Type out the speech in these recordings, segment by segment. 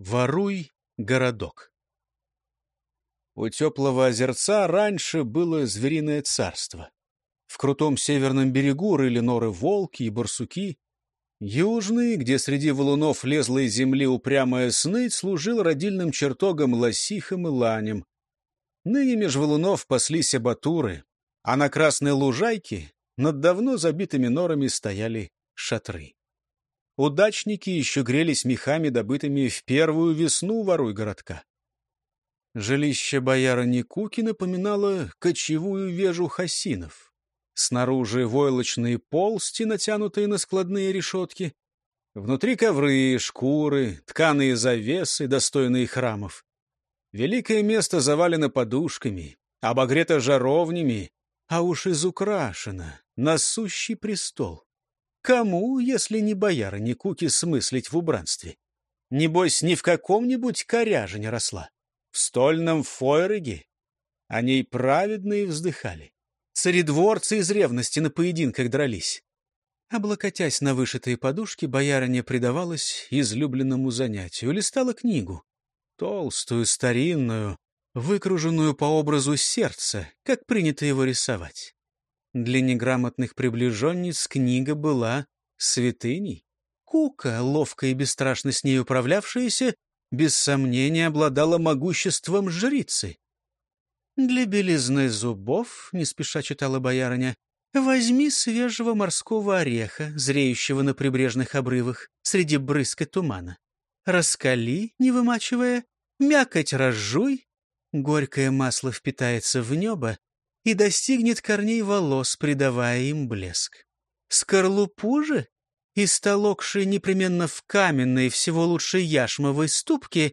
Воруй городок. У теплого озерца раньше было звериное царство. В крутом северном берегу рыли норы волки и барсуки. Южный, где среди валунов лезла из земли упрямая сныть, служил родильным чертогом лосихам и ланям. Ныне меж валунов паслись абатуры, а на красной лужайке над давно забитыми норами стояли шатры. Удачники еще грелись мехами, добытыми в первую весну воруй городка. Жилище боярыни Куки напоминало кочевую вежу хасинов. Снаружи войлочные полсти, натянутые на складные решетки. Внутри ковры, шкуры, тканые завесы, достойные храмов. Великое место завалено подушками, обогрето жаровнями, а уж изукрашено на сущий престол. Кому, если не боярыне Куки, смыслить в убранстве? Небось, ни в каком-нибудь коряже не росла. В стольном фойреге о ней праведные вздыхали. Царедворцы из ревности на поединках дрались. Облокотясь на вышитые подушки, боярыня предавалась излюбленному занятию, листала книгу. Толстую, старинную, выкруженную по образу сердца, как принято его рисовать. Для неграмотных приближенниц книга была святыней. Кука, ловко и бесстрашно с ней управлявшаяся, без сомнения обладала могуществом жрицы. «Для белизны зубов, — не спеша читала боярыня, — возьми свежего морского ореха, зреющего на прибрежных обрывах, среди брызг и тумана. Раскали, не вымачивая, мякоть разжуй, горькое масло впитается в небо и достигнет корней волос, придавая им блеск. Скорлупу же, истолокши непременно в каменной, всего лучше яшмовой ступке,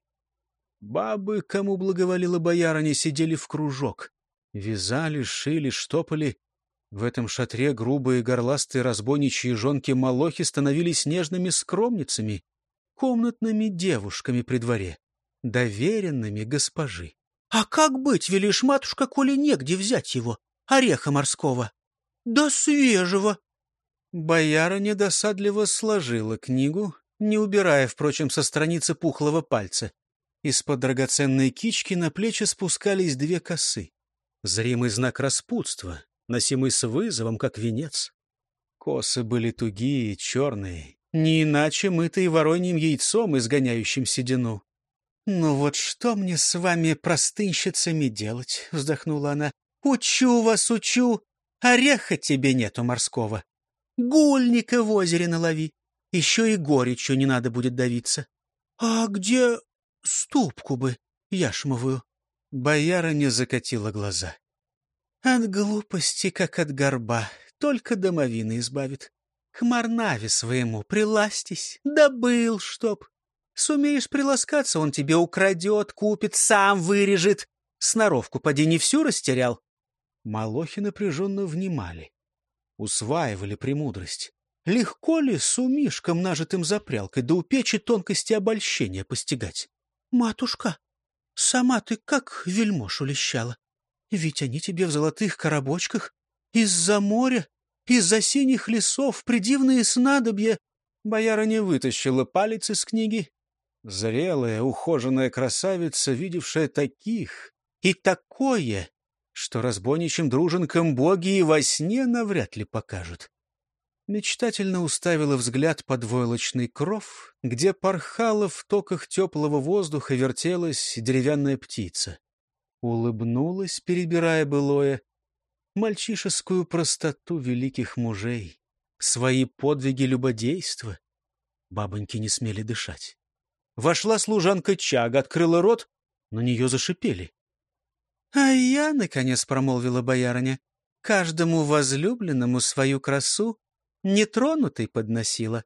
бабы, кому благоволила боярыня, сидели в кружок. Вязали, шили, штопали. В этом шатре грубые горластые разбойничьи жонки-молохи становились нежными скромницами, комнатными девушками при дворе, доверенными госпожи. «А как быть, велишь, матушка, коли негде взять его, ореха морского?» «Да свежего!» Боярыня досадливо сложила книгу, не убирая, впрочем, со страницы пухлого пальца. Из-под драгоценной кички на плечи спускались две косы. Зримый знак распутства, носимый с вызовом, как венец. Косы были тугие, черные, не иначе мытые вороньим яйцом, изгоняющим седину. «Ну вот что мне с вами, простынщицами, делать?» — вздохнула она. «Учу вас, учу! Ореха тебе нету морского. Гульника в озере налови. Еще и горечью не надо будет давиться. А где ступку бы яшмовую?» Боярыня закатила глаза. «От глупости, как от горба, только домовина избавит. К Марнаве своему приластись, добыл, чтоб. Сумеешь приласкаться, он тебе украдет, купит, сам вырежет. Сноровку поди не всю растерял». Молохи напряженно внимали, усваивали премудрость. Легко ли сумишкам, нажитым запрялкой, да у печи тонкости обольщения постигать? «Матушка, сама ты как вельмож улещала. Ведь они тебе в золотых коробочках из-за моря, из-за синих лесов, придивные снадобья». Боярыня вытащила палец из книги. Зрелая, ухоженная красавица, видевшая таких и такое, что разбойничьим дружинкам боги и во сне навряд ли покажут. Мечтательно уставила взгляд под войлочный кров, где порхала в токах теплого воздуха, вертелась деревянная птица. Улыбнулась, перебирая былое, мальчишескую простоту великих мужей, свои подвиги любодейства. Бабоньки не смели дышать. Вошла служанка Чага, открыла рот, на нее зашипели. «А я, — наконец промолвила боярыня, — каждому возлюбленному свою красу нетронутой подносила».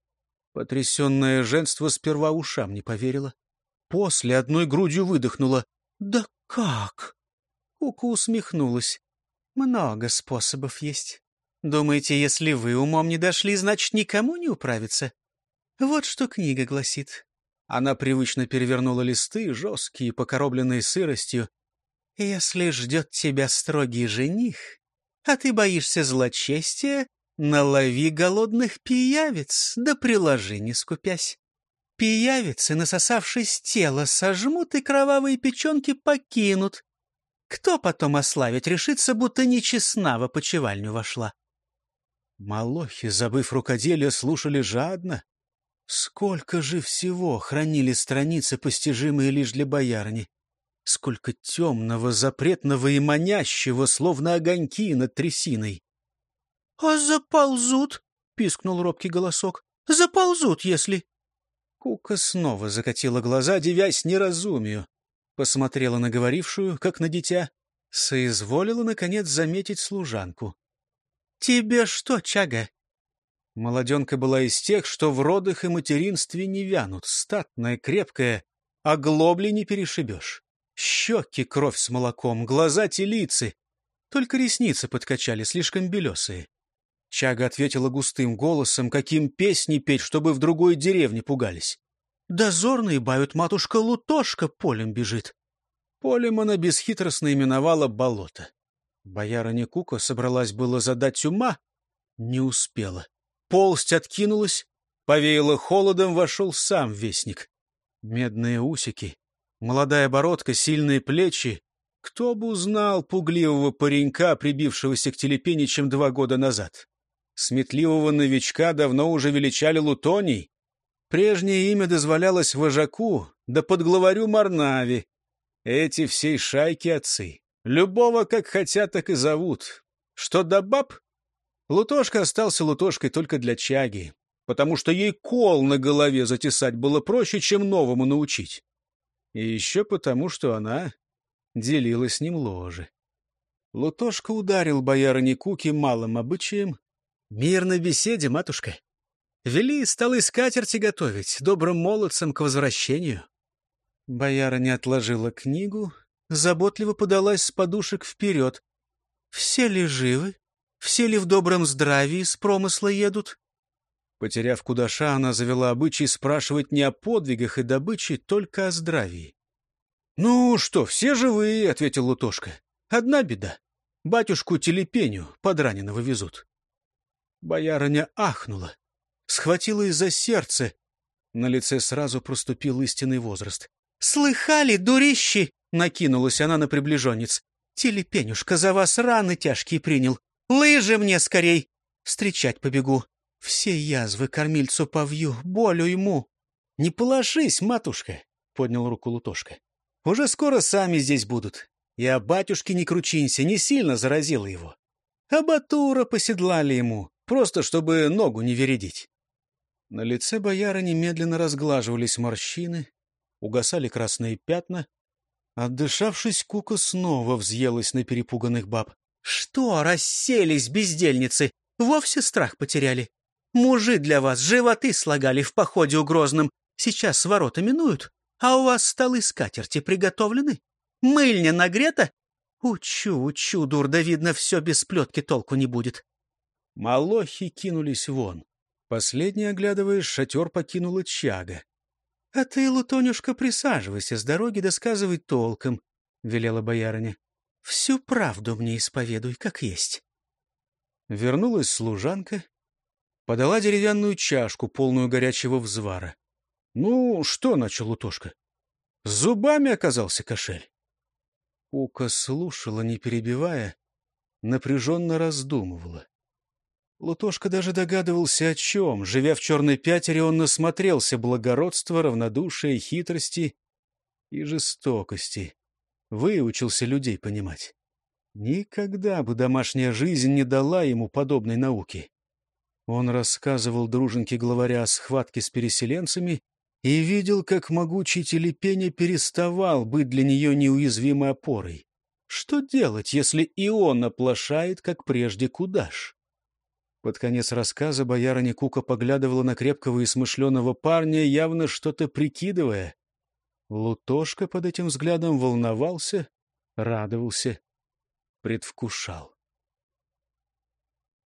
Потрясенное женство сперва ушам не поверило. После одной грудью выдохнула. «Да как?» Кука усмехнулась. «Много способов есть. Думаете, если вы умом не дошли, значит, никому не управиться? Вот что книга гласит». Она привычно перевернула листы, жесткие, покоробленные сыростью. «Если ждет тебя строгий жених, а ты боишься злочестия, налови голодных пиявиц, да приложи, не скупясь. Пиявицы, насосавшись тела, сожмут и кровавые печенки покинут. Кто потом ославить решится, будто нечестна в опочивальню вошла? Малохи, забыв рукоделие, слушали жадно. Сколько же всего хранили страницы, постижимые лишь для боярни! Сколько темного, запретного и манящего, словно огоньки над трясиной! — А заползут, — пискнул робкий голосок, — заползут, если... Кука снова закатила глаза, дивясь неразумию. Посмотрела на говорившую, как на дитя. Соизволила, наконец, заметить служанку. — Тебе что, Чага? Молоденка была из тех, что в родах и материнстве не вянут, статная, крепкая, а глобли не перешибешь. Щеки кровь с молоком, глаза телицы. Только ресницы подкачали, слишком белесые. Чага ответила густым голосом, каким песни петь, чтобы в другой деревне пугались. Дозорные бают, матушка Лутошка полем бежит. Полем она бесхитростно именовала болото. Боярыня Кука собралась было задать ума, не успела. Полсть откинулась, повеяло холодом, вошел сам вестник. Медные усики, молодая бородка, сильные плечи. Кто бы узнал пугливого паренька, прибившегося к Телепени, чем 2 года назад? Сметливого новичка давно уже величали Лутоний. Прежнее имя дозволялось вожаку, да подглаварю Марнави. Эти всей шайки отцы. Любого, как хотят, так и зовут. Что до баб? Лутошка остался Лутошкой только для Чаги, потому что ей кол на голове затесать было проще, чем новому научить. И еще потому, что она делила с ним ложе. Лутошка ударил боярыне Куки малым обычаем. «Мир на беседе, матушка. Вели столы скатерти готовить, добрым молодцам к возвращению». Боярыня отложила книгу, заботливо подалась с подушек вперед. «Все ли живы? Все ли в добром здравии с промысла едут?» Потеряв кудаша, она завела обычай спрашивать не о подвигах и добыче, только о здравии. «Ну что, все живые», — ответил Лутошка. «Одна беда. Батюшку Телепеню подраненного везут». Боярыня ахнула, схватилась за сердце. На лице сразу проступил истинный возраст. «Слыхали, дурищи?» — накинулась она на приближенниц. «Телепенюшка за вас раны тяжкие принял. Лыжи мне скорей! Встречать побегу. Все язвы кормильцу повью, болю ему». «Не полошись, матушка!» — поднял руку Лутошка. «Уже скоро сами здесь будут. И о батюшке не кручинься, не сильно заразила его. А батура поседлали ему, просто чтобы ногу не вередить». На лице боярыни медленно разглаживались морщины, угасали красные пятна. Отдышавшись, Кука снова взъелась на перепуганных баб. «Что, расселись, бездельницы? Вовсе страх потеряли? Мужи для вас животы слагали в походе угрозном. Сейчас ворота минуют, а у вас столы скатерти приготовлены? Мыльня нагрета? Учу, дур, да видно, все без плетки толку не будет». Малохи кинулись вон. Последний, оглядываясь, шатер покинула Чага. — А ты, Лутонюшка, присаживайся с дороги, досказывай толком, — велела боярыня. — Всю правду мне исповедуй, как есть. Вернулась служанка, подала деревянную чашку, полную горячего взвара. — Ну, что, — начал Лутошка, — с зубами оказался кошель. Кука слушала, не перебивая, напряженно раздумывала. Лутошка даже догадывался, о чем. Живя в черной пятере, он насмотрелся благородства, равнодушия, хитрости и жестокости. Выучился людей понимать. Никогда бы домашняя жизнь не дала ему подобной науки. Он рассказывал дружинке главаря о схватке с переселенцами и видел, как могучий Телепеня переставал быть для нее неуязвимой опорой. Что делать, если и он оплошает, как прежде, кудаш? Под конец рассказа боярыня Кука поглядывала на крепкого и смышленого парня, явно что-то прикидывая. Лутошка под этим взглядом волновался, радовался, предвкушал.